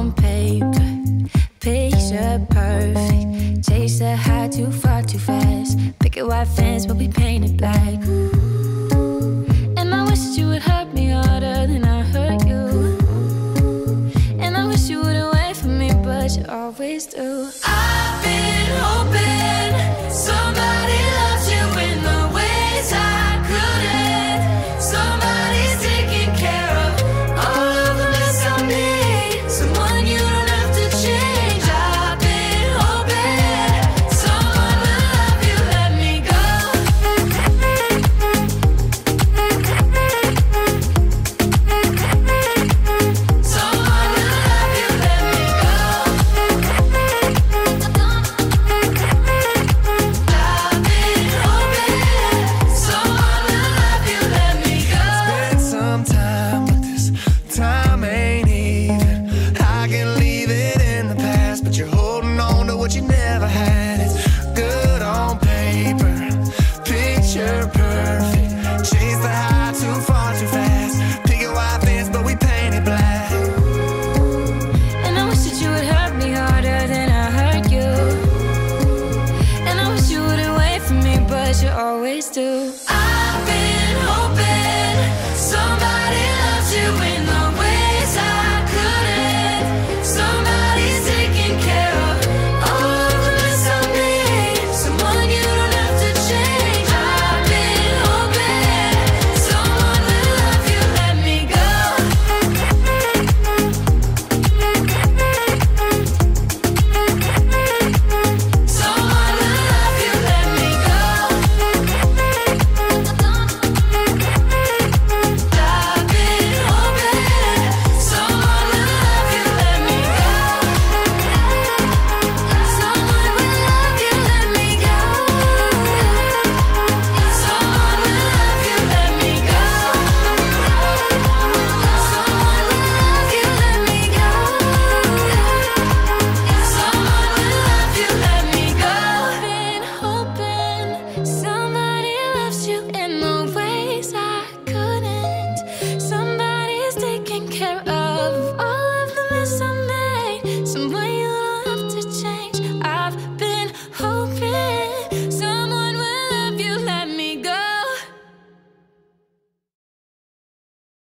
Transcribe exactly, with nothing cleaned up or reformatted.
on paper, picture perfect. Chase the high too far too fast. Picket white fence but we painted black. And I wish that you would hurt me harder than I hurt you. And I wish you wouldn't wait for me, but you always do. I've been hoping somebody loves you in the ways I couldn't. Somebody's taking care of all of the mess I made. Someone you don't have to change. I've been hoping someone will love you, let me go. Someone will love you, let me go. I've been hoping someone will love you, let me go. Spend some time, but this time ain't even. I can leave it in the past, but you're holding on to what you never had. It's good on paper, picture perfect. Chase the high too far too fast. Picket white fence, but we painted black. And I wish that you would hurt me harder than I hurt you. And I wish you wouldn't wait for me, but you always do.